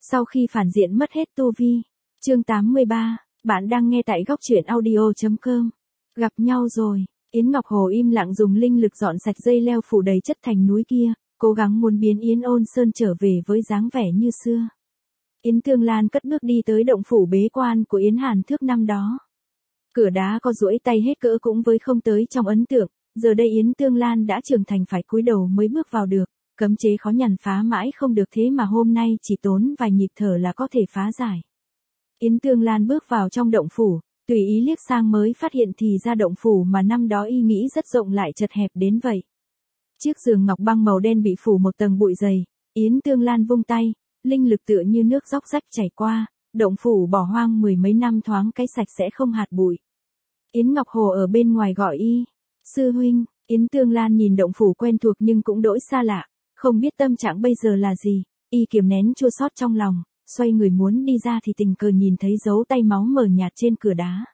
Sau khi phản diện mất hết tu vi. Chương 83, bạn đang nghe tại góc truyện audio.com. Gặp nhau rồi, Yến Ngọc Hồ im lặng dùng linh lực dọn sạch dây leo phủ đầy chất thành núi kia, cố gắng muốn biến Yến Ôn Sơn trở về với dáng vẻ như xưa. Yến Tương Lan cất bước đi tới động phủ bế quan của Yến Hàn Thước năm đó. Cửa đá có duỗi tay hết cỡ cũng với không tới trong ấn tượng, giờ đây Yến Tương Lan đã trưởng thành phải cúi đầu mới bước vào được, cấm chế khó nhằn phá mãi không được thế mà hôm nay chỉ tốn vài nhịp thở là có thể phá giải. Yến Tương Lan bước vào trong động phủ, tùy ý liếc sang mới phát hiện thì ra động phủ mà năm đó y nghĩ rất rộng lại chật hẹp đến vậy. Chiếc giường ngọc băng màu đen bị phủ một tầng bụi dày, Yến Tương Lan vung tay, linh lực tựa như nước róc rách chảy qua, động phủ bỏ hoang mười mấy năm thoáng cái sạch sẽ không hạt bụi. Yến Ngọc Hồ ở bên ngoài gọi y, sư huynh. Yến Tương Lan nhìn động phủ quen thuộc nhưng cũng đỗi xa lạ, không biết tâm trạng bây giờ là gì, y kiềm nén chua xót trong lòng, xoay người muốn đi ra thì tình cờ nhìn thấy dấu tay máu mờ nhạt trên cửa đá.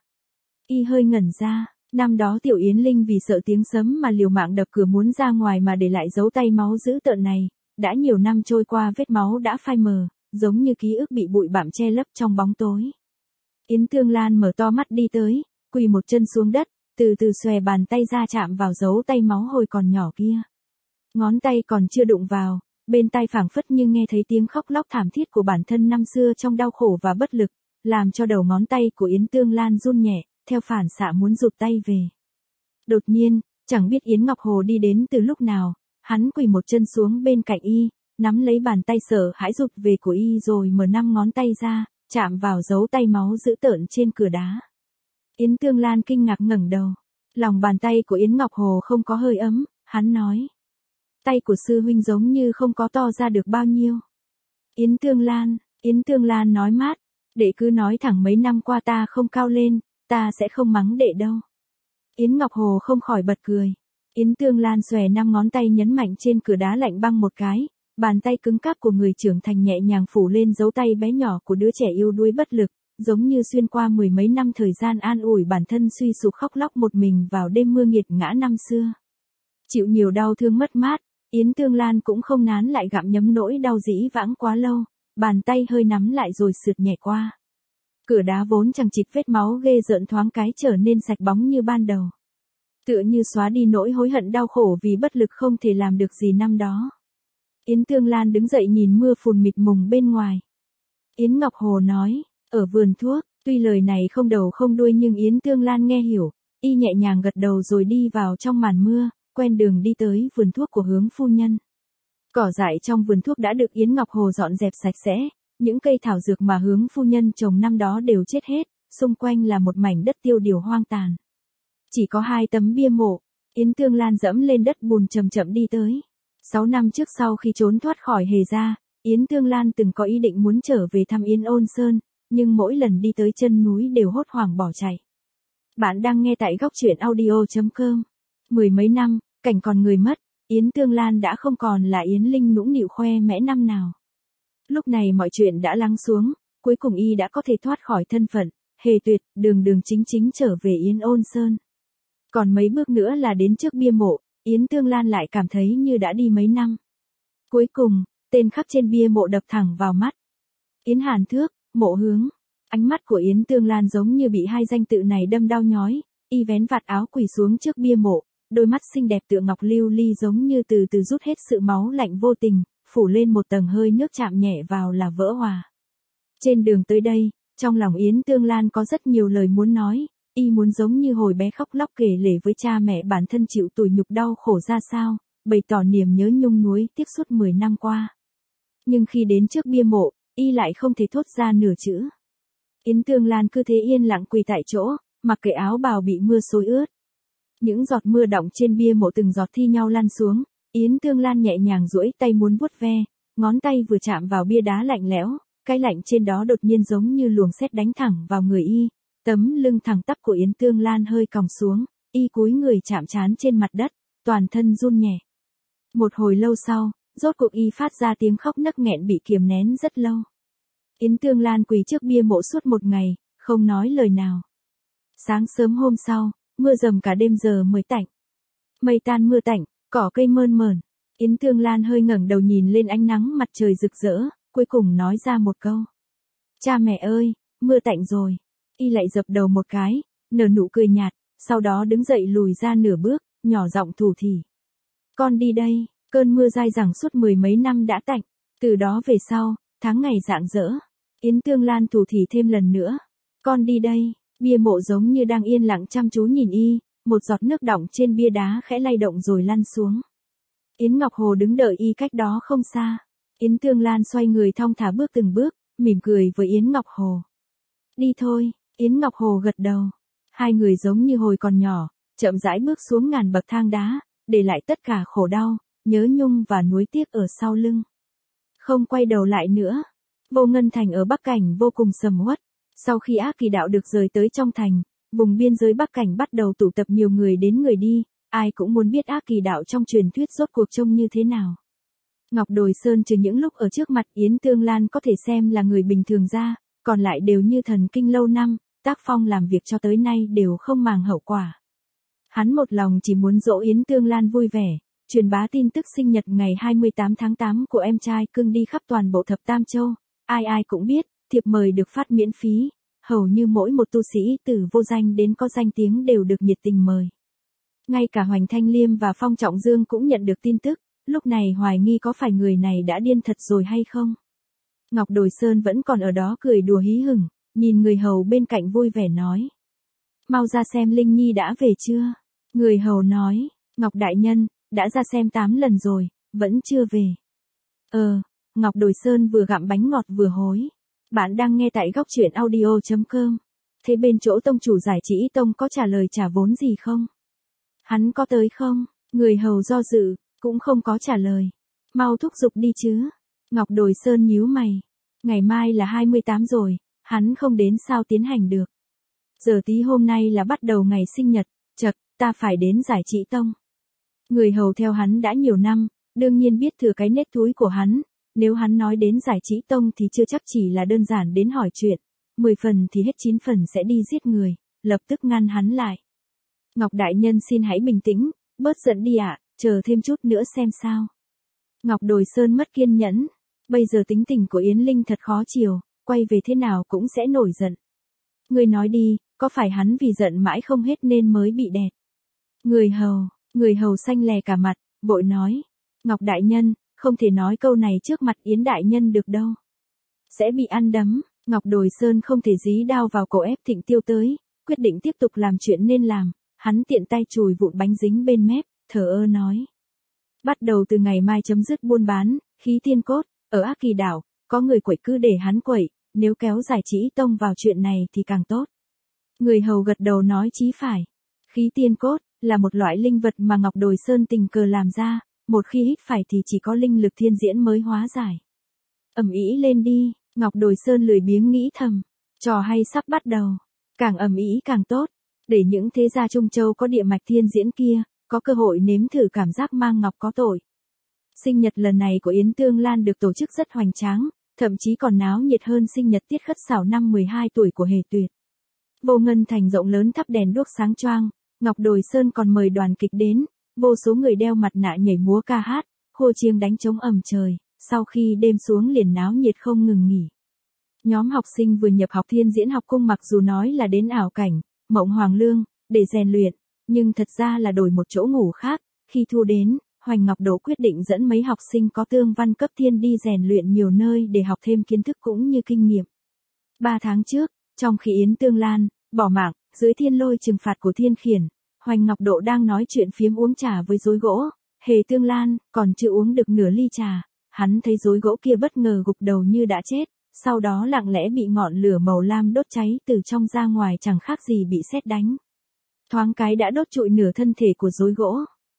Y hơi ngẩn ra, năm đó Tiểu Yến Linh vì sợ tiếng sấm mà liều mạng đập cửa muốn ra ngoài mà để lại dấu tay máu dữ tợn này, đã nhiều năm trôi qua vết máu đã phai mờ, giống như ký ức bị bụi bặm che lấp trong bóng tối. Yến Tương Lan mở to mắt đi tới, quỳ một chân xuống đất, từ từ xòe bàn tay ra chạm vào dấu tay máu hồi còn nhỏ kia. Ngón tay còn chưa đụng vào, bên tai phảng phất như nghe thấy tiếng khóc lóc thảm thiết của bản thân năm xưa trong đau khổ và bất lực, làm cho đầu ngón tay của Yến Tương Lan run nhẹ, theo phản xạ muốn rụt tay về. Đột nhiên, chẳng biết Yến Ngọc Hồ đi đến từ lúc nào, hắn quỳ một chân xuống bên cạnh y, nắm lấy bàn tay sợ hãi rụt về của y rồi mở 5 ngón tay ra, chạm vào dấu tay máu dữ tợn trên cửa đá. Yến Tương Lan kinh ngạc ngẩng đầu, lòng bàn tay của Yến Ngọc Hồ không có hơi ấm, hắn nói. Tay của sư huynh giống như không có to ra được bao nhiêu. Yến Tương Lan nói mát, đệ cứ nói thẳng mấy năm qua ta không cao lên, ta sẽ không mắng đệ đâu. Yến Ngọc Hồ không khỏi bật cười. Yến Tương Lan xòe 5 ngón tay nhấn mạnh trên cửa đá lạnh băng một cái, bàn tay cứng cáp của người trưởng thành nhẹ nhàng phủ lên dấu tay bé nhỏ của đứa trẻ yếu đuối bất lực, giống như xuyên qua mười mấy năm thời gian an ủi bản thân suy sụp khóc lóc một mình vào đêm mưa nghiệt ngã năm xưa. Chịu nhiều đau thương mất mát, Yến Tương Lan cũng không nán lại gặm nhấm nỗi đau dĩ vãng quá lâu, bàn tay hơi nắm lại rồi sượt nhẹ qua. Cửa đá vốn chẳng chịt vết máu ghê rợn thoáng cái trở nên sạch bóng như ban đầu. Tựa như xóa đi nỗi hối hận đau khổ vì bất lực không thể làm được gì năm đó. Yến Tương Lan đứng dậy nhìn mưa phùn mịt mùng bên ngoài. Yến Ngọc Hồ nói, ở vườn thuốc, tuy lời này không đầu không đuôi nhưng Yến Tương Lan nghe hiểu, y nhẹ nhàng gật đầu rồi đi vào trong màn mưa, quen đường đi tới vườn thuốc của Hướng phu nhân. Cỏ dại trong vườn thuốc đã được Yến Ngọc Hồ dọn dẹp sạch sẽ, những cây thảo dược mà Hướng phu nhân trồng năm đó đều chết hết, xung quanh là một mảnh đất tiêu điều hoang tàn. Chỉ có 2 tấm bia mộ, Yến Tương Lan dẫm lên đất bùn chậm chậm đi tới. 6 năm trước sau khi trốn thoát khỏi Hề gia, Yến Tương Lan từng có ý định muốn trở về thăm Yến Ôn Sơn, nhưng mỗi lần đi tới chân núi đều hốt hoảng bỏ chạy. Bạn đang nghe tại góc truyện audio.com. Mười mấy năm, cảnh còn người mất, Yến Tương Lan đã không còn là Yến Linh nũng nịu khoe mẽ năm nào. Lúc này mọi chuyện đã lắng xuống, cuối cùng y đã có thể thoát khỏi thân phận Hề Tuyệt, đường đường chính chính trở về Yến Ôn Sơn. Còn mấy bước nữa là đến trước bia mộ, Yến Tương Lan lại cảm thấy như đã đi mấy năm. Cuối cùng, tên khắc trên bia mộ đập thẳng vào mắt. Yến Hàn Thước, Mộ Hướng. Ánh mắt của Yến Tương Lan giống như bị 2 danh tự này đâm đau nhói, y vén vạt áo quỳ xuống trước bia mộ, đôi mắt xinh đẹp tựa ngọc lưu ly giống như từ từ rút hết sự máu lạnh vô tình, phủ lên một tầng hơi nước chạm nhẹ vào là vỡ hòa. Trên đường tới đây, trong lòng Yến Tương Lan có rất nhiều lời muốn nói, y muốn giống như hồi bé khóc lóc kể lể với cha mẹ bản thân chịu tủi nhục đau khổ ra sao, bày tỏ niềm nhớ nhung nuối tiếc suốt 10 năm qua. Nhưng khi đến trước bia mộ, y lại không thể thốt ra nửa chữ. Yến Tương Lan cứ thế yên lặng quỳ tại chỗ, mặc kệ áo bào bị mưa xối ướt. Những giọt mưa đọng trên bia mộ từng giọt thi nhau lăn xuống, Yến Tương Lan nhẹ nhàng duỗi tay muốn vuốt ve, ngón tay vừa chạm vào bia đá lạnh lẽo, cái lạnh trên đó đột nhiên giống như luồng sét đánh thẳng vào người y, tấm lưng thẳng tắp của Yến Tương Lan hơi còng xuống, y cúi người chạm trán trên mặt đất, toàn thân run nhẹ. Một hồi lâu sau, rốt cuộc y phát ra tiếng khóc nấc nghẹn bị kiềm nén rất lâu. Yến Tương Lan quỳ trước bia mộ suốt một ngày, không nói lời nào. Sáng sớm hôm sau, mưa dầm cả đêm giờ mới tạnh. Mây tan mưa tạnh, cỏ cây mơn mởn. Yến Tương Lan hơi ngẩng đầu nhìn lên ánh nắng mặt trời rực rỡ, cuối cùng nói ra một câu. Cha mẹ ơi, mưa tạnh rồi. Y lại dập đầu một cái, nở nụ cười nhạt, sau đó đứng dậy lùi ra nửa bước, nhỏ giọng thủ thỉ. Con đi đây, cơn mưa dai dẳng suốt 10 mấy năm đã tạnh. Từ đó về sau, tháng ngày rạng rỡ. Yến Tương Lan thủ thỉ thêm lần nữa. Con đi đây, bia mộ giống như đang yên lặng chăm chú nhìn y, một giọt nước đọng trên bia đá khẽ lay động rồi lăn xuống. Yến Ngọc Hồ đứng đợi y cách đó không xa. Yến Tương Lan xoay người thong thả bước từng bước, mỉm cười với Yến Ngọc Hồ. Đi thôi, Yến Ngọc Hồ gật đầu. Hai người giống như hồi còn nhỏ, chậm rãi bước xuống ngàn bậc thang đá, để lại tất cả khổ đau, nhớ nhung và nuối tiếc ở sau lưng. Không quay đầu lại nữa. Vô Ngân Thành ở Bắc Cảnh vô cùng sầm uất. Sau khi Ác Kỳ Đạo được rời tới trong thành, vùng biên giới Bắc Cảnh bắt đầu tụ tập nhiều người đến người đi, ai cũng muốn biết Ác Kỳ Đạo trong truyền thuyết rốt cuộc trông như thế nào. Ngọc Đồi Sơn trừ những lúc ở trước mặt Yến Tương Lan có thể xem là người bình thường ra, còn lại đều như thần kinh lâu năm, tác phong làm việc cho tới nay đều không màng hậu quả. Hắn một lòng chỉ muốn dỗ Yến Tương Lan vui vẻ, truyền bá tin tức sinh nhật ngày 28 tháng 8 của em trai cưng đi khắp toàn bộ Thập Tam Châu, ai ai cũng biết, thiệp mời được phát miễn phí, hầu như mỗi một tu sĩ từ vô danh đến có danh tiếng đều được nhiệt tình mời. Ngay cả Hoành Thanh Liêm và Phong Trọng Dương cũng nhận được tin tức, lúc này hoài nghi có phải người này đã điên thật rồi hay không. Ngọc Đồi Sơn vẫn còn ở đó cười đùa hí hửng, nhìn người hầu bên cạnh vui vẻ nói. Mau ra xem Linh Nhi đã về chưa? Người hầu nói, Ngọc Đại Nhân, đã ra xem 8 lần rồi, vẫn chưa về. Ngọc Đồi Sơn vừa gặm bánh ngọt vừa hối. Bạn đang nghe tại góc truyện audio.com. Thế bên chỗ tông chủ Giải Trí Tông có trả lời trả vốn gì không? Hắn có tới không? Người hầu do dự, cũng không có trả lời. Mau thúc giục đi chứ. Ngọc Đồi Sơn nhíu mày. Ngày mai là 28 rồi, hắn không đến sao tiến hành được. Giờ tí hôm nay là bắt đầu ngày sinh nhật, chật, ta phải đến Giải Trí Tông. Người hầu theo hắn đã nhiều năm, đương nhiên biết thừa cái nết thúi của hắn. Nếu hắn nói đến Giải Trí Tông thì chưa chắc chỉ là đơn giản đến hỏi chuyện, 10 phần thì hết 9 phần sẽ đi giết người, lập tức ngăn hắn lại. Ngọc Đại Nhân xin hãy bình tĩnh, bớt giận đi ạ, chờ thêm chút nữa xem sao. Ngọc Đồi Sơn mất kiên nhẫn, bây giờ tính tình của Yến Linh thật khó chiều, quay về thế nào cũng sẽ nổi giận. Người nói đi, có phải hắn vì giận mãi không hết nên mới bị đẹt? Người hầu xanh lè cả mặt, vội nói, Ngọc Đại Nhân, không thể nói câu này trước mặt Yến Đại Nhân được đâu. Sẽ bị ăn đấm, Ngọc Đồi Sơn không thể dí đao vào cổ ép Thịnh Tiêu tới, quyết định tiếp tục làm chuyện nên làm, hắn tiện tay chùi vụn bánh dính bên mép, thờ ơ nói. Bắt đầu từ ngày mai chấm dứt buôn bán, khí tiên cốt, ở Ác Kỳ Đảo, có người quậy cứ để hắn quậy, nếu kéo Giải Trí Tông vào chuyện này thì càng tốt. Người hầu gật đầu nói chí phải. Khí tiên cốt, là một loại linh vật mà Ngọc Đồi Sơn tình cờ làm ra. Một khi hít phải thì chỉ có linh lực thiên diễn mới hóa giải. Ầm ĩ lên đi, Ngọc Đồi Sơn lười biếng nghĩ thầm. Trò hay sắp bắt đầu. Càng ầm ĩ càng tốt. Để những thế gia Trung Châu có địa mạch thiên diễn kia, có cơ hội nếm thử cảm giác mang ngọc có tội. Sinh nhật lần này của Yến Tương Lan được tổ chức rất hoành tráng, thậm chí còn náo nhiệt hơn sinh nhật Tiết Khất Sảo năm 12 tuổi của Hề Tuyệt. Vô Ngân Thành rộng lớn thắp đèn đuốc sáng choang, Ngọc Đồi Sơn còn mời đoàn kịch đến. Vô số người đeo mặt nạ nhảy múa ca hát, khua chiêng đánh trống ầm trời, sau khi đêm xuống liền náo nhiệt không ngừng nghỉ. Nhóm học sinh vừa nhập học Thiên Diễn Học Cung mặc dù nói là đến ảo cảnh, Mộng Hoàng Lương, để rèn luyện, nhưng thật ra là đổi một chỗ ngủ khác, khi thu đến, Hoành Ngọc Đỗ quyết định dẫn mấy học sinh có tương văn cấp thiên đi rèn luyện nhiều nơi để học thêm kiến thức cũng như kinh nghiệm. 3 tháng trước, trong khi Yến Tương Lan, bỏ mạng, dưới thiên lôi trừng phạt của Thiên Khiển, Hoành Ngọc Độ đang nói chuyện phiếm uống trà với rối gỗ, Hề Tương Lan, còn chưa uống được nửa ly trà, hắn thấy rối gỗ kia bất ngờ gục đầu như đã chết, sau đó lặng lẽ bị ngọn lửa màu lam đốt cháy từ trong ra ngoài chẳng khác gì bị sét đánh. Thoáng cái đã đốt trụi nửa thân thể của rối gỗ.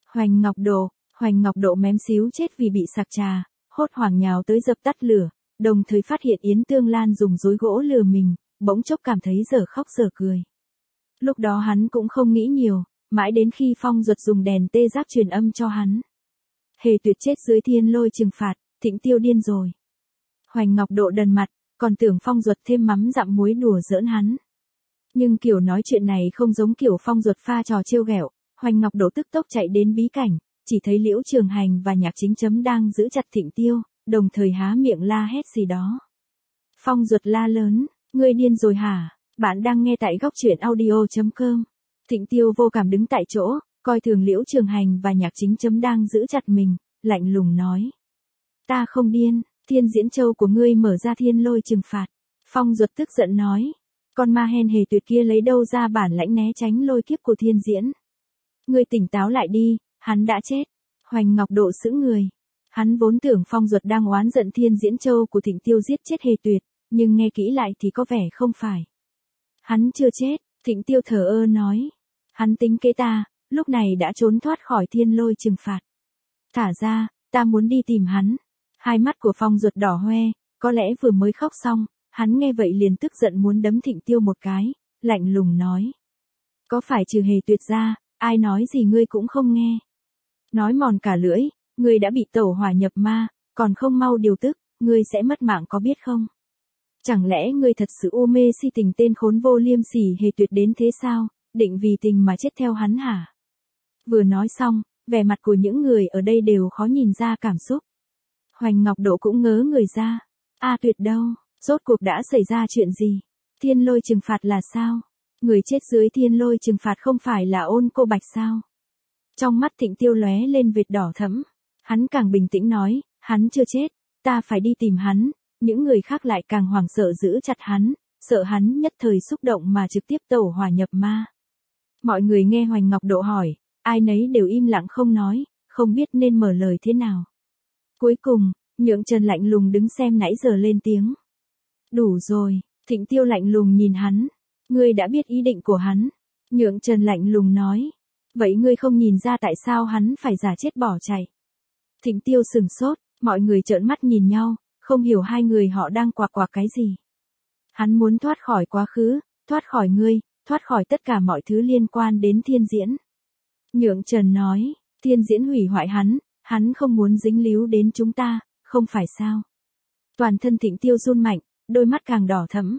Hoành Ngọc Độ mém xíu chết vì bị sặc trà, hốt hoảng nhào tới dập tắt lửa, đồng thời phát hiện Yến Tương Lan dùng rối gỗ lừa mình, bỗng chốc cảm thấy dở khóc dở cười. Lúc đó hắn cũng không nghĩ nhiều, mãi đến khi Phong Duật dùng đèn tê giác truyền âm cho hắn. Hề Tuyệt chết dưới thiên lôi trừng phạt, Thịnh Tiêu điên rồi. Hoành Ngọc Độ đần mặt, còn tưởng Phong Duật thêm mắm dặm muối đùa giỡn hắn. Nhưng kiểu nói chuyện này không giống kiểu Phong Duật pha trò trêu ghẹo, Hoành Ngọc Độ tức tốc chạy đến bí cảnh, chỉ thấy Liễu Trường Hành và Nhạc Chính Chấm đang giữ chặt Thịnh Tiêu, đồng thời há miệng la hét gì đó. Phong Duật la lớn, ngươi điên rồi hả? Bạn đang nghe tại góc truyện audio.com. Thịnh Tiêu vô cảm đứng tại chỗ, coi thường Liễu Trường Hành và Nhạc Chính Chấm đang giữ chặt mình, lạnh lùng nói. Ta không điên, Thiên Diễn Châu của ngươi mở ra thiên lôi trừng phạt. Phong Duật tức giận nói. Con ma hen hề tuyệt kia lấy đâu ra bản lãnh né tránh lôi kiếp của thiên diễn. Ngươi tỉnh táo lại đi, hắn đã chết. Hoành Ngọc Độ sững người. Hắn vốn tưởng Phong Duật đang oán giận Thiên Diễn Châu của Thịnh Tiêu giết chết hề tuyệt, nhưng nghe kỹ lại thì có vẻ không phải. Hắn chưa chết, Thịnh Tiêu thờ ơ nói. Hắn tính kế ta, lúc này đã trốn thoát khỏi thiên lôi trừng phạt. Thả ra, ta muốn đi tìm hắn. Hai mắt của Phong Duật đỏ hoe, có lẽ vừa mới khóc xong, hắn nghe vậy liền tức giận muốn đấm Thịnh Tiêu một cái, lạnh lùng nói. Có phải trừ hề tuyệt ra, ai nói gì ngươi cũng không nghe. Nói mòn cả lưỡi, ngươi đã bị tẩu hỏa nhập ma, còn không mau điều tức, ngươi sẽ mất mạng có biết không? Chẳng lẽ ngươi thật sự u mê si tình tên khốn vô liêm sỉ hề tuyệt đến thế sao, định vì tình mà chết theo hắn hả? Vừa nói xong, vẻ mặt của những người ở đây đều khó nhìn ra cảm xúc. Hoành Ngọc Độ cũng ngớ người ra. Tuyệt đâu, rốt cuộc đã xảy ra chuyện gì? Thiên lôi trừng phạt là sao? Người chết dưới thiên lôi trừng phạt không phải là Ôn Cô Bạch sao? Trong mắt Thịnh Tiêu lóe lên vệt đỏ thẫm. Hắn càng bình tĩnh nói, hắn chưa chết, ta phải đi tìm hắn. Những người khác lại càng hoảng sợ giữ chặt hắn, sợ hắn nhất thời xúc động mà trực tiếp tẩu hỏa nhập ma. Mọi người nghe Hoành Ngọc Độ hỏi, ai nấy đều im lặng không nói, không biết nên mở lời thế nào. Cuối cùng, Nhượng Trần lạnh lùng đứng xem nãy giờ lên tiếng. Đủ rồi, Thịnh Tiêu lạnh lùng nhìn hắn. Ngươi đã biết ý định của hắn. Nhượng Trần lạnh lùng nói. Vậy ngươi không nhìn ra tại sao hắn phải giả chết bỏ chạy. Thịnh Tiêu sừng sốt, mọi người trợn mắt nhìn nhau, không hiểu hai người họ đang quạc cái gì. Hắn muốn thoát khỏi quá khứ, thoát khỏi ngươi, thoát khỏi tất cả mọi thứ liên quan đến thiên diễn. Nhượng Trần nói, thiên diễn hủy hoại hắn không muốn dính líu đến chúng ta, không phải sao. Toàn thân Thịnh Tiêu run mạnh, đôi mắt càng đỏ thẫm.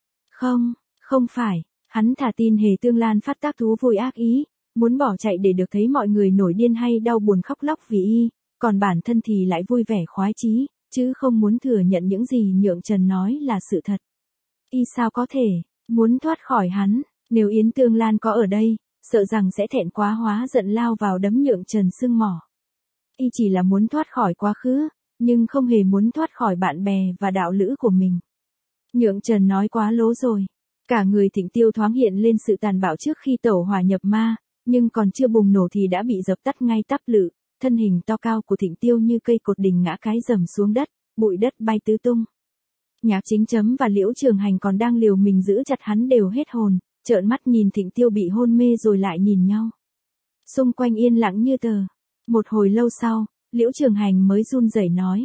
Không phải, hắn thả tin Hề Tương Lan phát tác thú vui ác ý, muốn bỏ chạy để được thấy mọi người nổi điên hay đau buồn khóc lóc vì y, còn bản thân thì lại vui vẻ khoái chí, chứ không muốn thừa nhận những gì Nhượng Trần nói là sự thật. Y sao có thể, muốn thoát khỏi hắn, nếu Yến Tương Lan có ở đây, sợ rằng sẽ thẹn quá hóa giận lao vào đấm Nhượng Trần sưng mỏ. Y chỉ là muốn thoát khỏi quá khứ, nhưng không hề muốn thoát khỏi bạn bè và đạo lữ của mình. Nhượng Trần nói quá lố rồi. Cả người Thịnh Tiêu thoáng hiện lên sự tàn bạo trước khi tẩu hỏa nhập ma, nhưng còn chưa bùng nổ thì đã bị dập tắt ngay tắp lự. Thân hình to cao của Thịnh Tiêu như cây cột đình ngã cái rầm xuống đất, bụi đất bay tứ tung. Nhạc Chính Chấm và Liễu Trường Hành còn đang liều mình giữ chặt hắn đều hết hồn, trợn mắt nhìn Thịnh Tiêu bị hôn mê rồi lại nhìn nhau. Xung quanh yên lặng như tờ. Một hồi lâu sau, Liễu Trường Hành mới run rẩy nói.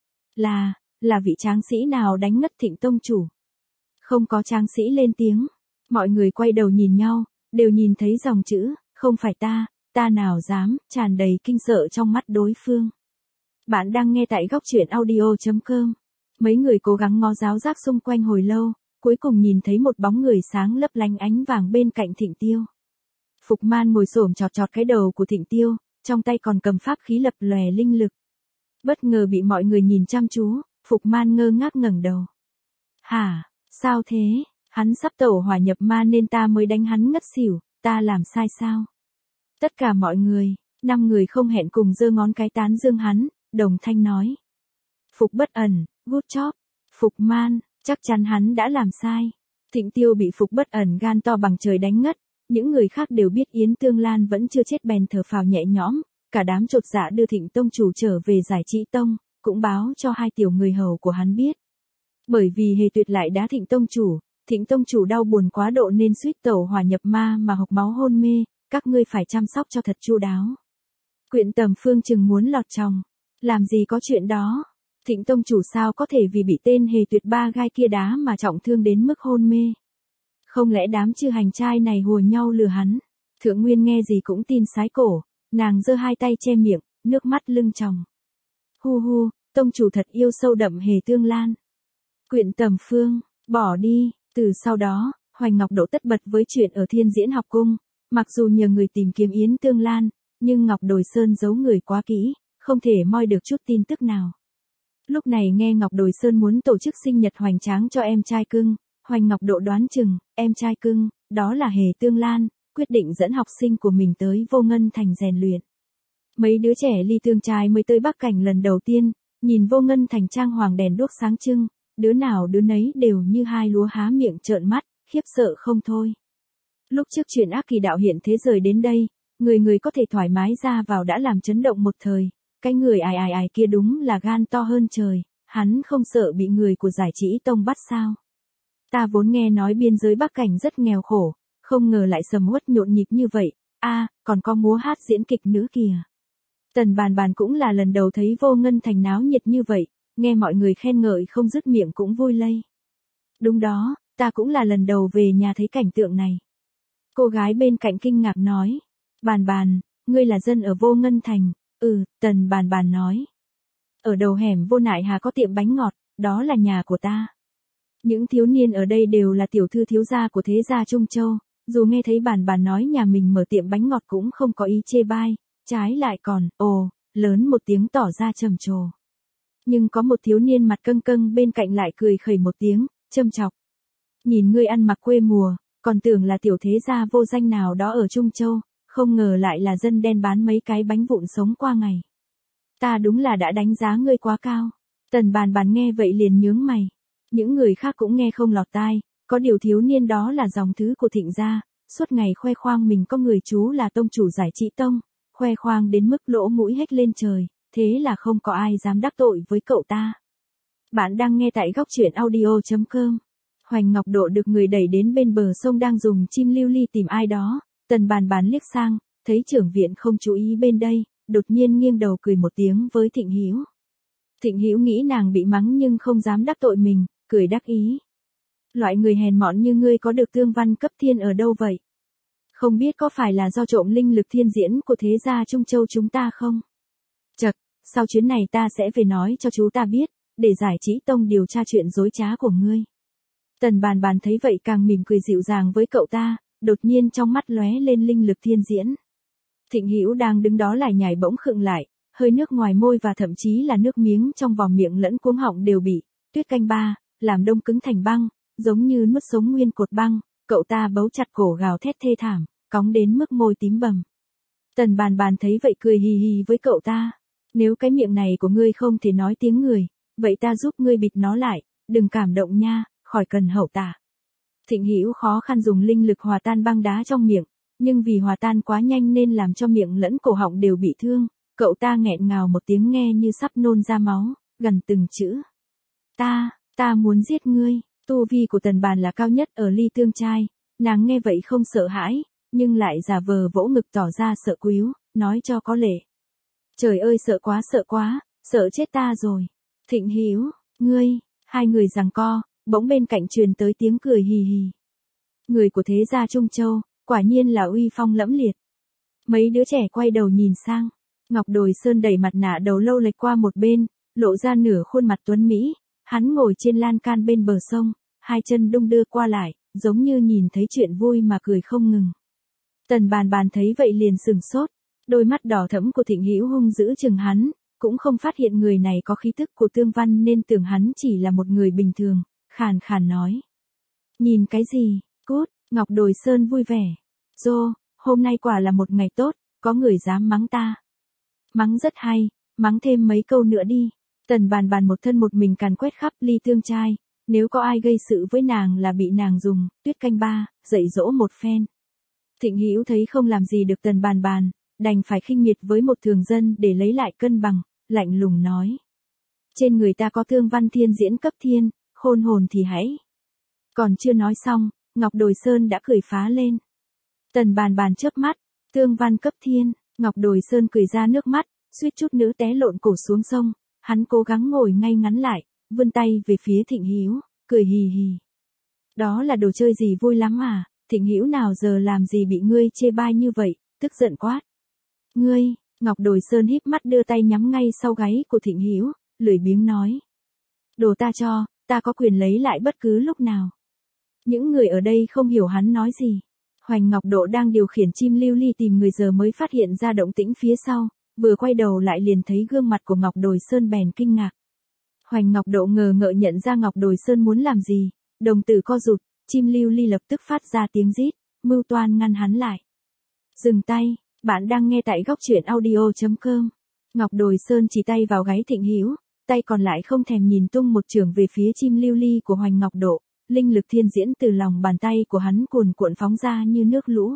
Là vị tráng sĩ nào đánh ngất Thịnh tông chủ? Không có tráng sĩ lên tiếng. Mọi người quay đầu nhìn nhau, đều nhìn thấy dòng chữ, không phải ta nào dám, tràn đầy kinh sợ trong mắt đối phương. Bạn đang nghe tại góc truyện audio.com. Mấy người cố gắng ngó giáo giác xung quanh hồi lâu, cuối cùng nhìn thấy một bóng người sáng lấp lánh ánh vàng bên cạnh Thịnh Tiêu. Phục Man ngồi xổm chọt cái đầu của Thịnh Tiêu, trong tay còn cầm pháp khí lập lòe linh lực. Bất ngờ bị mọi người nhìn chăm chú, Phục Man ngơ ngác ngẩng đầu. Hả, sao thế? Hắn sắp tẩu hỏa nhập ma nên ta mới đánh hắn ngất xỉu, ta làm sai sao? Tất cả mọi người, 5 người không hẹn cùng giơ ngón cái tán dương hắn, đồng thanh nói. Phục Bất Ẩn, good job. Phục Man, chắc chắn hắn đã làm sai. Thịnh Tiêu bị Phục Bất Ẩn gan to bằng trời đánh ngất, những người khác đều biết Yến Tương Lan vẫn chưa chết bèn thở phào nhẹ nhõm, cả đám chột dạ đưa Thịnh tông chủ trở về Giải Trí Tông, cũng báo cho 2 tiểu người hầu của hắn biết. Bởi vì Hề Tuyệt lại đá Thịnh tông chủ đau buồn quá độ nên suýt tẩu hỏa nhập ma mà hộc máu hôn mê, các ngươi phải chăm sóc cho thật chu đáo. Quyện Tầm Phương chừng muốn lọt chồng, làm gì có chuyện đó. Thịnh tông chủ sao có thể vì bị tên Hề Tuyệt ba gai kia đá mà trọng thương đến mức hôn mê. Không lẽ đám chư hành trai này hùa nhau lừa hắn? Thượng Nguyên nghe gì cũng tin sái cổ, nàng giơ 2 tay che miệng, nước mắt lưng tròng. Hu, tông chủ thật yêu sâu đậm Hề Tương Lan. Quyện Tầm Phương, bỏ đi. Từ sau đó, Hoành Ngọc Độ tất bật với chuyện ở Thiên Diễn học cung, mặc dù nhờ người tìm kiếm Yến Tương Lan, nhưng Ngọc Đồi Sơn giấu người quá kỹ, không thể moi được chút tin tức nào. Lúc này nghe Ngọc Đồi Sơn muốn tổ chức sinh nhật hoành tráng cho em trai cưng, Hoành Ngọc Độ đoán chừng, em trai cưng, đó là Hề Tương Lan, quyết định dẫn học sinh của mình tới Vô Ngân Thành rèn luyện. Mấy đứa trẻ Ly Tương trai mới tới Bắc Cảnh lần đầu tiên, nhìn Vô Ngân Thành trang hoàng đèn đuốc sáng trưng, đứa nào đứa nấy đều như hai lúa há miệng trợn mắt, khiếp sợ không thôi. Lúc trước chuyện ác kỳ đạo hiện thế rời đến đây, người người có thể thoải mái ra vào đã làm chấn động một thời, cái người ai kia đúng là gan to hơn trời, hắn không sợ bị người của Giải Trí Tông bắt sao. Ta vốn nghe nói biên giới Bắc Cảnh rất nghèo khổ, không ngờ lại sầm uất nhộn nhịp như vậy, còn có múa hát diễn kịch nữ kìa. Tần Bàn Bàn cũng là lần đầu thấy Vô Ngân Thành náo nhiệt như vậy, nghe mọi người khen ngợi không dứt miệng cũng vui lây. Đúng đó, ta cũng là lần đầu về nhà thấy cảnh tượng này. Cô gái bên cạnh kinh ngạc nói, Bàn Bàn, ngươi là dân ở Vô Ngân Thành, Tần Bàn Bàn nói. Ở đầu hẻm Vô Nại Hà có tiệm bánh ngọt, đó là nhà của ta. Những thiếu niên ở đây đều là tiểu thư thiếu gia của thế gia Trung Châu, dù nghe thấy Bàn Bàn nói nhà mình mở tiệm bánh ngọt cũng không có ý chê bai, trái lại còn, lớn một tiếng tỏ ra trầm trồ. Nhưng có một thiếu niên mặt căng căng bên cạnh lại cười khẩy một tiếng, châm chọc. Nhìn ngươi ăn mặc quê mùa, còn tưởng là tiểu thế gia vô danh nào đó ở Trung Châu, không ngờ lại là dân đen bán mấy cái bánh vụn sống qua ngày. Ta đúng là đã đánh giá ngươi quá cao. Tần Bàn Bàn nghe vậy liền nhướng mày. Những người khác cũng nghe không lọt tai, có điều thiếu niên đó là dòng thứ của Thịnh gia, suốt ngày khoe khoang mình có người chú là tông chủ Giải Trí Tông, khoe khoang đến mức lỗ mũi hết lên trời, thế là không có ai dám đắc tội với cậu ta. Bạn đang nghe tại góc truyện audio.com. Hoành Ngọc Độ được người đẩy đến bên bờ sông đang dùng chim lưu ly tìm ai đó, Tần Bàn Bàn liếc sang, thấy trưởng viện không chú ý bên đây, đột nhiên nghiêng đầu cười một tiếng với Thịnh Hữu. Thịnh Hữu nghĩ nàng bị mắng nhưng không dám đắc tội mình, cười đắc ý. Loại người hèn mọn như ngươi có được tương văn cấp thiên ở đâu vậy? Không biết có phải là do trộm linh lực thiên diễn của thế gia Trung Châu chúng ta không? Chậc, sau chuyến này ta sẽ về nói cho chú ta biết, để Giải Trí Tông điều tra chuyện dối trá của ngươi. Tần Bàn Bàn thấy vậy càng mỉm cười dịu dàng với cậu ta, đột nhiên trong mắt lóe lên linh lực thiên diễn. Thịnh Hữu đang đứng đó lại nhảy bỗng khựng lại, hơi nước ngoài môi và thậm chí là nước miếng trong vòng miệng lẫn cuống họng đều bị tuyết canh ba làm đông cứng thành băng, giống như nuốt sống nguyên cột băng, cậu ta bấu chặt cổ gào thét thê thảm, cóng đến mức môi tím bầm. Tần Bàn Bàn thấy vậy cười hì hì với cậu ta, nếu cái miệng này của ngươi không thể nói tiếng người, vậy ta giúp ngươi bịt nó lại, đừng cảm động nha, khỏi cần hậu tạ. Thịnh Hữu khó khăn dùng linh lực hòa tan băng đá trong miệng, nhưng vì hòa tan quá nhanh nên làm cho miệng lẫn cổ họng đều bị thương, cậu ta nghẹn ngào một tiếng nghe như sắp nôn ra máu, gần từng chữ. Ta muốn giết ngươi. Tu vi của Tần Bàn là cao nhất ở Ly Tương trai, nàng nghe vậy không sợ hãi, nhưng lại giả vờ vỗ ngực tỏ ra sợ quýu, nói cho có lệ. Trời ơi sợ quá, sợ chết ta rồi. Thịnh Hữu, ngươi, hai người giằng co, bỗng bên cạnh truyền tới tiếng cười hì hì. Người của thế gia Trung Châu, quả nhiên là uy phong lẫm liệt. Mấy đứa trẻ quay đầu nhìn sang, Ngọc Đồi Sơn đẩy mặt nạ đầu lâu lệch qua một bên, lộ ra nửa khuôn mặt tuấn Mỹ, hắn ngồi trên lan can bên bờ sông, hai chân đung đưa qua lại, giống như nhìn thấy chuyện vui mà cười không ngừng. Tần Bàn Bàn thấy vậy liền sừng sốt, đôi mắt đỏ thẫm của Thịnh Hữu hung dữ chừng hắn, cũng không phát hiện người này có khí tức của tương văn nên tưởng hắn chỉ là một người bình thường, khàn khàn nói. Nhìn cái gì, cút, Ngọc Đồi Sơn vui vẻ. Hôm nay quả là một ngày tốt, có người dám mắng ta. Mắng rất hay, mắng thêm mấy câu nữa đi. Tần Bàn Bàn một thân một mình càn quét khắp Ly Tương trai, nếu có ai gây sự với nàng là bị nàng dùng tuyết canh ba dạy dỗ một phen. Thịnh Hữu thấy không làm gì được Tần Bàn Bàn, đành phải khinh miệt với một thường dân để lấy lại cân bằng, lạnh lùng nói. Trên người ta có tương văn thiên diễn cấp thiên, khôn hồn thì hãy. Còn chưa nói xong, Ngọc Đồi Sơn đã cười phá lên. Tần Bàn Bàn chớp mắt, tương văn cấp thiên, Ngọc Đồi Sơn cười ra nước mắt, suýt chút nữa té lộn cổ xuống sông, hắn cố gắng ngồi ngay ngắn lại, vươn tay về phía Thịnh Hữu, cười hì hì. Đó là đồ chơi gì vui lắm à, Thịnh Hữu nào giờ làm gì bị ngươi chê bai như vậy, tức giận quát. Ngươi, Ngọc Đồi Sơn híp mắt đưa tay nhắm ngay sau gáy của Thịnh Hữu, lười biếng nói. Đồ ta cho, ta có quyền lấy lại bất cứ lúc nào. Những người ở đây không hiểu hắn nói gì. Hoành Ngọc Độ đang điều khiển chim lưu ly tìm người giờ mới phát hiện ra động tĩnh phía sau, vừa quay đầu lại liền thấy gương mặt của Ngọc Đồi Sơn bèn kinh ngạc. Hoành Ngọc Độ ngờ ngợ nhận ra Ngọc Đồi Sơn muốn làm gì, đồng tử co rụt, chim lưu ly lập tức phát ra tiếng rít, mưu toan ngăn hắn lại. Dừng tay, bạn đang nghe tại góc truyện audio.com. Ngọc Đồi Sơn chỉ tay vào gáy Thịnh Hữu, tay còn lại không thèm nhìn tung một chưởng về phía chim lưu ly của Hoành Ngọc Độ, linh lực thiên diễn từ lòng bàn tay của hắn cuồn cuộn phóng ra như nước lũ.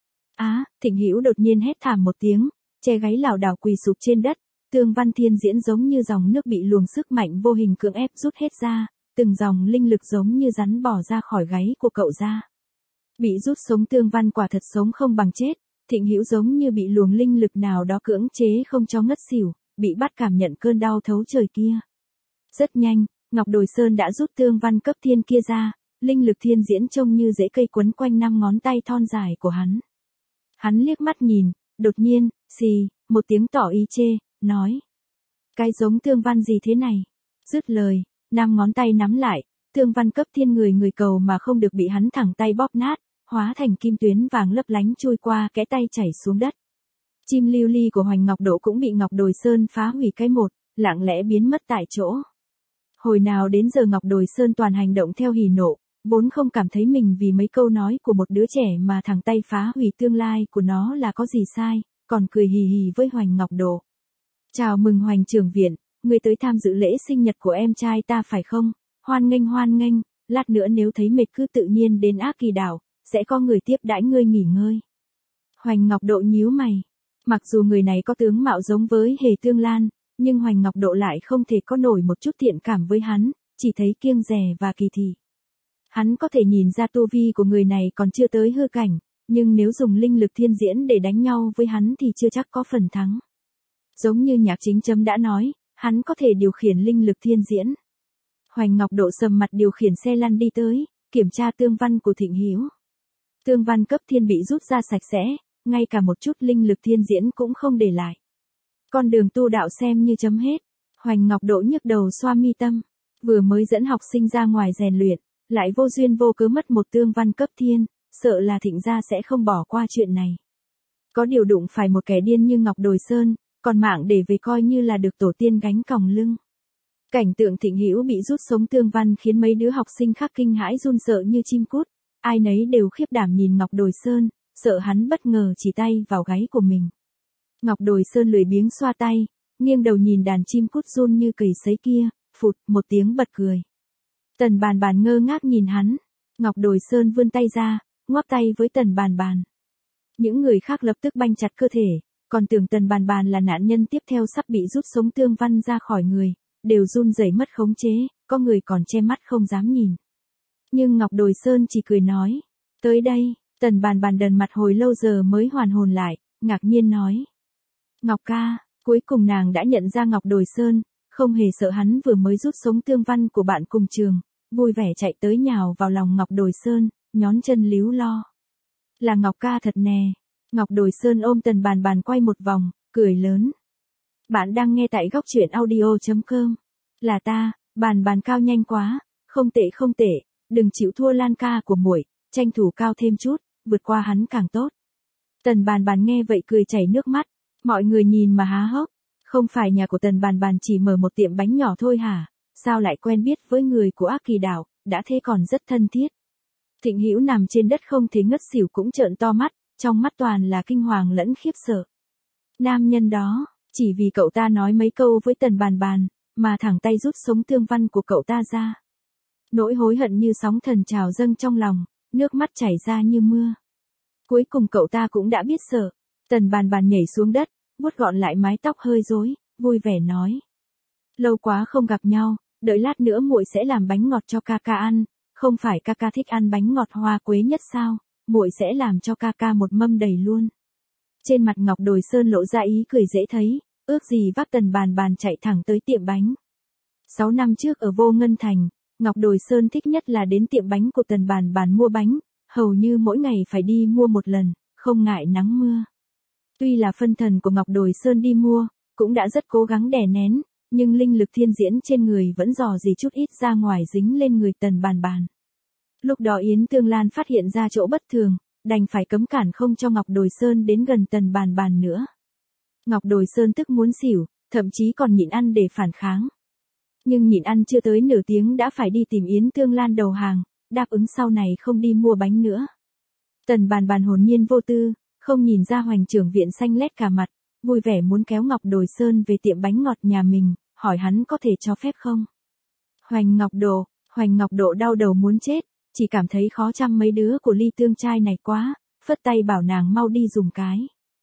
Thịnh Hữu đột nhiên hét thảm một tiếng, che gáy lảo đảo quỳ sụp trên đất, tương văn thiên diễn giống như dòng nước bị luồng sức mạnh vô hình cưỡng ép rút hết ra, từng dòng linh lực giống như rắn bỏ ra khỏi gáy của cậu ra. Bị rút sống tương văn quả thật sống không bằng chết, Thịnh Hữu giống như bị luồng linh lực nào đó cưỡng chế không cho ngất xỉu, bị bắt cảm nhận cơn đau thấu trời kia. Rất nhanh, Ngọc Đồi Sơn đã rút tương văn cấp thiên kia ra, linh lực thiên diễn trông như rễ cây quấn quanh 5 ngón tay thon dài của hắn. Hắn liếc mắt nhìn, đột nhiên, xì, một tiếng tỏ ý chê, nói. Cái giống tương văn gì thế này? Dứt lời, 5 ngón tay nắm lại, tương văn cấp thiên người cầu mà không được bị hắn thẳng tay bóp nát, hóa thành kim tuyến vàng lấp lánh chui qua kẽ tay chảy xuống đất. Chim lưu ly của Hoành Ngọc Độ cũng bị Ngọc Đồi Sơn phá hủy cái một, lặng lẽ biến mất tại chỗ. Hồi nào đến giờ Ngọc Đồi Sơn toàn hành động theo hỉ nộ, vốn không cảm thấy mình vì mấy câu nói của một đứa trẻ mà thẳng tay phá hủy tương lai của nó là có gì sai, còn cười hì hì với Hoành Ngọc Độ. Chào mừng Hoành trưởng viện, người tới tham dự lễ sinh nhật của em trai ta phải không? Hoan nghênh, lát nữa nếu thấy mệt cứ tự nhiên đến Ác Kỳ đảo, sẽ có người tiếp đãi ngươi nghỉ ngơi. Hoành Ngọc Độ nhíu mày. Mặc dù người này có tướng mạo giống với Hề Tương Lan, nhưng Hoành Ngọc Độ lại không thể có nổi một chút thiện cảm với hắn, chỉ thấy kiêng dè và kỳ thị. Hắn có thể nhìn ra tu vi của người này còn chưa tới hư cảnh, nhưng nếu dùng linh lực thiên diễn để đánh nhau với hắn thì chưa chắc có phần thắng. Giống như Nhạc Chính Chấm đã nói, hắn có thể điều khiển linh lực thiên diễn. Hoành Ngọc Độ sầm mặt điều khiển xe lăn đi tới, kiểm tra tương văn của Thịnh Hữu. Tương văn cấp thiên bị rút ra sạch sẽ, ngay cả một chút linh lực thiên diễn cũng không để lại. Con đường tu đạo xem như chấm hết. Hoành Ngọc Độ nhức đầu xoa mi tâm, vừa mới dẫn học sinh ra ngoài rèn luyện, lại vô duyên vô cớ mất một tương văn cấp thiên, sợ là Thịnh gia sẽ không bỏ qua chuyện này. Có điều đụng phải một kẻ điên như Ngọc Đồi Sơn, còn mạng để về coi như là được tổ tiên gánh còng lưng. Cảnh tượng Thịnh Hữu bị rút sống tương văn khiến mấy đứa học sinh khác kinh hãi run sợ như chim cút, ai nấy đều khiếp đảm nhìn Ngọc Đồi Sơn, sợ hắn bất ngờ chỉ tay vào gáy của mình. Ngọc Đồi Sơn lười biếng xoa tay, nghiêng đầu nhìn đàn chim cút run như cầy sấy kia, phụt một tiếng bật cười. Tần Bàn Bàn ngơ ngác nhìn hắn, Ngọc Đồi Sơn vươn tay ra, ngoắc tay với Tần Bàn Bàn. Những người khác lập tức banh chặt cơ thể, còn tưởng Tần Bàn Bàn là nạn nhân tiếp theo sắp bị rút sống tương văn ra khỏi người, đều run rẩy mất khống chế, có người còn che mắt không dám nhìn. Nhưng Ngọc Đồi Sơn chỉ cười nói, tới đây. Tần Bàn Bàn đần mặt hồi lâu giờ mới hoàn hồn lại, ngạc nhiên nói. Ngọc ca, cuối cùng nàng đã nhận ra Ngọc Đồi Sơn, không hề sợ hắn vừa mới rút sống tương văn của bạn cùng trường, vui vẻ chạy tới nhào vào lòng Ngọc Đồi Sơn, nhón chân líu lo. Là Ngọc ca thật nè. Ngọc Đồi Sơn ôm Tần Bàn Bàn quay một vòng, cười lớn. Bạn đang nghe tại góc truyện audio.com. Là ta, Bàn Bàn cao nhanh quá, không tệ, đừng chịu thua Lan ca của muội, tranh thủ cao thêm chút, vượt qua hắn càng tốt. Tần Bàn Bàn nghe vậy cười chảy nước mắt, mọi người nhìn mà há hốc, không phải nhà của Tần Bàn Bàn chỉ mở một tiệm bánh nhỏ thôi hả, sao lại quen biết với người của Ác Kỳ đảo, đã thế còn rất thân thiết. Thịnh Hữu nằm trên đất không thể ngất xỉu cũng trợn to mắt, trong mắt toàn là kinh hoàng lẫn khiếp sợ. Nam nhân đó, chỉ vì cậu ta nói mấy câu với Tần Bàn Bàn, mà thẳng tay rút sống tương văn của cậu ta ra. Nỗi hối hận như sóng thần trào dâng trong lòng, nước mắt chảy ra như mưa. Cuối cùng cậu ta cũng đã biết sợ. Tần Bàn Bàn nhảy xuống đất, vuốt gọn lại mái tóc hơi rối, vui vẻ nói. Lâu quá không gặp nhau, đợi lát nữa muội sẽ làm bánh ngọt cho ca ca ăn, không phải ca ca thích ăn bánh ngọt hoa quế nhất sao, muội sẽ làm cho ca ca một mâm đầy luôn. Trên mặt Ngọc Đồi Sơn lộ ra ý cười dễ thấy, ước gì vác Tần Bàn Bàn chạy thẳng tới tiệm bánh. 6 năm trước ở Vô Ngân Thành, Ngọc Đồi Sơn thích nhất là đến tiệm bánh của Tần Bàn Bàn mua bánh, hầu như mỗi ngày phải đi mua một lần, không ngại nắng mưa. Tuy là phân thần của Ngọc Đồi Sơn đi mua, cũng đã rất cố gắng đè nén, nhưng linh lực thiên diễn trên người vẫn dò dỉ chút ít ra ngoài dính lên người Tần Bàn Bàn. Lúc đó Yến Tương Lan phát hiện ra chỗ bất thường, đành phải cấm cản không cho Ngọc Đồi Sơn đến gần Tần Bàn Bàn nữa. Ngọc Đồi Sơn tức muốn xỉu, thậm chí còn nhịn ăn để phản kháng. Nhưng nhịn ăn chưa tới nửa tiếng đã phải đi tìm Yến Tương Lan đầu hàng, đáp ứng sau này không đi mua bánh nữa. Tần Bàn Bàn hồn nhiên vô tư, không nhìn ra Hoành trưởng viện xanh lét cả mặt, vui vẻ muốn kéo Ngọc Đồi Sơn về tiệm bánh ngọt nhà mình, hỏi hắn có thể cho phép không. Hoành Ngọc Độ đau đầu muốn chết, chỉ cảm thấy khó chăm mấy đứa của Ly Tương trai này quá, phất tay bảo nàng mau đi dùng cái.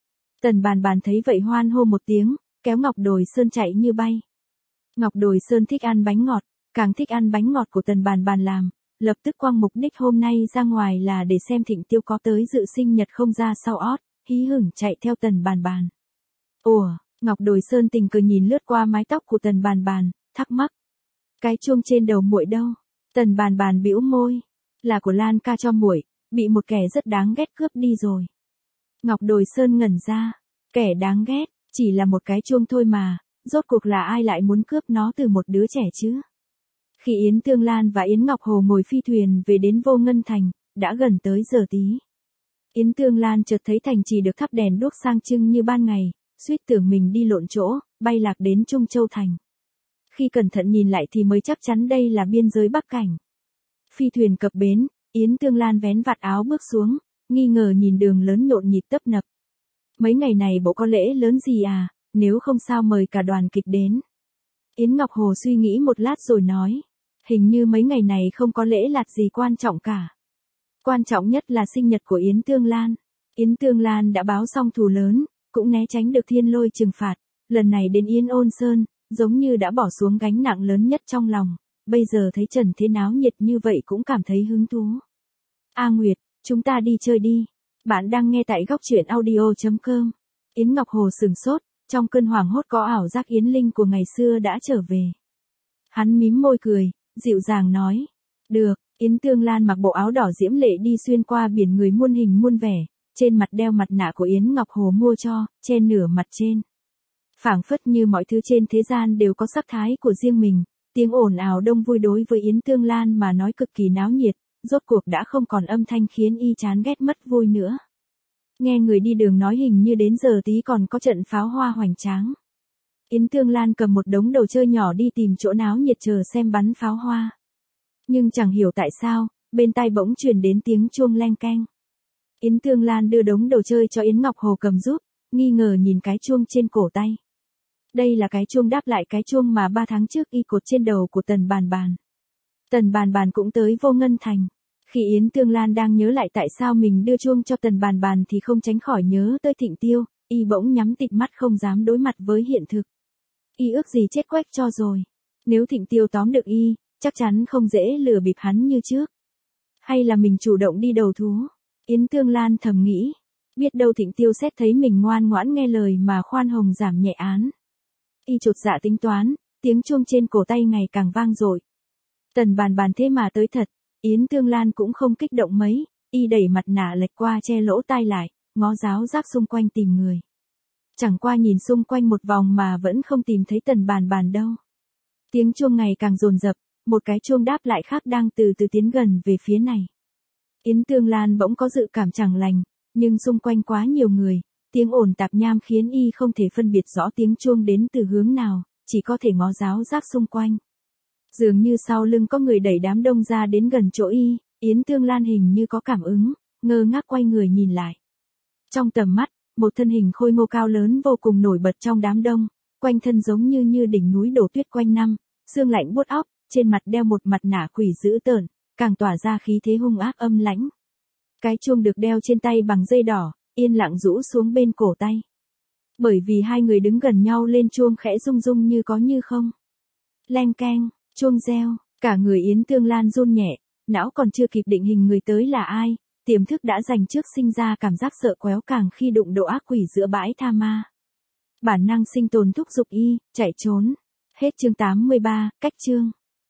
Tần Bàn Bàn thấy vậy hoan hô một tiếng, kéo Ngọc Đồi Sơn chạy như bay. Ngọc Đồi Sơn thích ăn bánh ngọt, càng thích ăn bánh ngọt của Tần Bàn Bàn làm, lập tức quang mục đích hôm nay ra ngoài là để xem Thịnh Tiêu có tới dự sinh nhật không ra sau ót, hí hửng chạy theo Tần Bàn Bàn. Ủa, Ngọc Đồi Sơn tình cờ nhìn lướt qua mái tóc của Tần Bàn Bàn, thắc mắc. Cái chuông trên đầu muội đâu? Tần Bàn Bàn bĩu môi, là của Lan ca cho muội, bị một kẻ rất đáng ghét cướp đi rồi. Ngọc Đồi Sơn ngẩn ra, kẻ đáng ghét, chỉ là một cái chuông thôi mà, rốt cuộc là ai lại muốn cướp nó từ một đứa trẻ chứ? Khi Yến Tương Lan và Yến Ngọc Hồ ngồi phi thuyền về đến Vô Ngân Thành, đã gần tới giờ tí. Yến Tương Lan chợt thấy thành trì được thắp đèn đuốc sang trưng như ban ngày, suýt tưởng mình đi lộn chỗ, bay lạc đến Trung Châu Thành. Khi cẩn thận nhìn lại thì mới chắc chắn đây là biên giới Bắc Cảnh. Phi thuyền cập bến, Yến Tương Lan vén vạt áo bước xuống, nghi ngờ nhìn đường lớn nhộn nhịp tấp nập. Mấy ngày này bộ có lễ lớn gì à, nếu không sao mời cả đoàn kịch đến. Yến Ngọc Hồ suy nghĩ một lát rồi nói, hình như mấy ngày này không có lễ lạt gì quan trọng cả. Quan trọng nhất là sinh nhật của Yến Tương Lan. Yến Tương Lan đã báo xong thù lớn, cũng né tránh được thiên lôi trừng phạt, lần này đến Yên Ôn Sơn, giống như đã bỏ xuống gánh nặng lớn nhất trong lòng, bây giờ thấy trần thế náo nhiệt như vậy cũng cảm thấy hứng thú. A Nguyệt, chúng ta đi chơi đi. Bạn đang nghe tại góc truyện audio.com. Yến Ngọc Hồ sừng sốt, trong cơn hoảng hốt có ảo giác Yến Linh của ngày xưa đã trở về. Hắn mím môi cười, dịu dàng nói. Được, Yến Tương Lan mặc bộ áo đỏ diễm lệ đi xuyên qua biển người muôn hình muôn vẻ, trên mặt đeo mặt nạ của Yến Ngọc Hồ mua cho, che nửa mặt trên. Phảng phất như mọi thứ trên thế gian đều có sắc thái của riêng mình, tiếng ồn ào đông vui đối với Yến Tương Lan mà nói cực kỳ náo nhiệt, rốt cuộc đã không còn âm thanh khiến y chán ghét mất vui nữa. Nghe người đi đường nói hình như đến giờ tí còn có trận pháo hoa hoành tráng. Yến Tương Lan cầm một đống đồ chơi nhỏ đi tìm chỗ náo nhiệt chờ xem bắn pháo hoa. Nhưng chẳng hiểu tại sao, bên tai bỗng truyền đến tiếng chuông leng keng. Yến Tương Lan đưa đống đồ chơi cho Yến Ngọc Hồ cầm giúp, nghi ngờ nhìn cái chuông trên cổ tay. Đây là cái chuông đáp lại cái chuông mà 3 tháng trước y cột trên đầu của Tần Bàn Bàn. Tần Bàn Bàn cũng tới Vô Ngân Thành. Khi Yến Tương Lan đang nhớ lại tại sao mình đưa chuông cho Tần Bàn Bàn thì không tránh khỏi nhớ tới Thịnh Tiêu, y bỗng nhắm tịt mắt không dám đối mặt với hiện thực. Y ước gì chết quách cho rồi. Nếu Thịnh Tiêu tóm được y, chắc chắn không dễ lừa bịp hắn như trước. Hay là mình chủ động đi đầu thú? Yến Tương Lan thầm nghĩ. Biết đâu Thịnh Tiêu xét thấy mình ngoan ngoãn nghe lời mà khoan hồng giảm nhẹ án. Y chột dạ tính toán, tiếng chuông trên cổ tay ngày càng vang dội. Tần Bàn Bàn thế mà tới thật, Yến Tương Lan cũng không kích động mấy, y đẩy mặt nạ lệch qua che lỗ tai lại, ngó giáo giác xung quanh tìm người. Chẳng qua nhìn xung quanh một vòng mà vẫn không tìm thấy Tần Bàn Bàn đâu. Tiếng chuông ngày càng dồn dập, một cái chuông đáp lại khác đang từ từ tiến gần về phía này. Yến Tương Lan bỗng có dự cảm chẳng lành, nhưng xung quanh quá nhiều người, tiếng ồn tạp nham khiến y không thể phân biệt rõ tiếng chuông đến từ hướng nào, chỉ có thể ngó giáo giác xung quanh. Dường như sau lưng có người đẩy đám đông ra đến gần chỗ y, Yến Tương Lan hình như có cảm ứng, ngơ ngác quay người nhìn lại. Trong tầm mắt, một thân hình khôi ngô cao lớn vô cùng nổi bật trong đám đông, quanh thân giống như đỉnh núi đổ tuyết quanh năm, xương lạnh buốt óc, trên mặt đeo một mặt nạ quỷ dữ tợn, càng tỏa ra khí thế hung ác âm lãnh. Cái chuông được đeo trên tay bằng dây đỏ, yên lặng rũ xuống bên cổ tay. Bởi vì hai người đứng gần nhau lên chuông khẽ rung rung như có như không. Leng keng, chuông reo, cả người Yến Tương Lan run nhẹ, não còn chưa kịp định hình người tới là ai, tiềm thức đã dành trước sinh ra cảm giác sợ quéo càng khi đụng độ ác quỷ giữa bãi tha ma. Bản năng sinh tồn thúc giục y, chạy trốn. Hết chương 83, cách chương.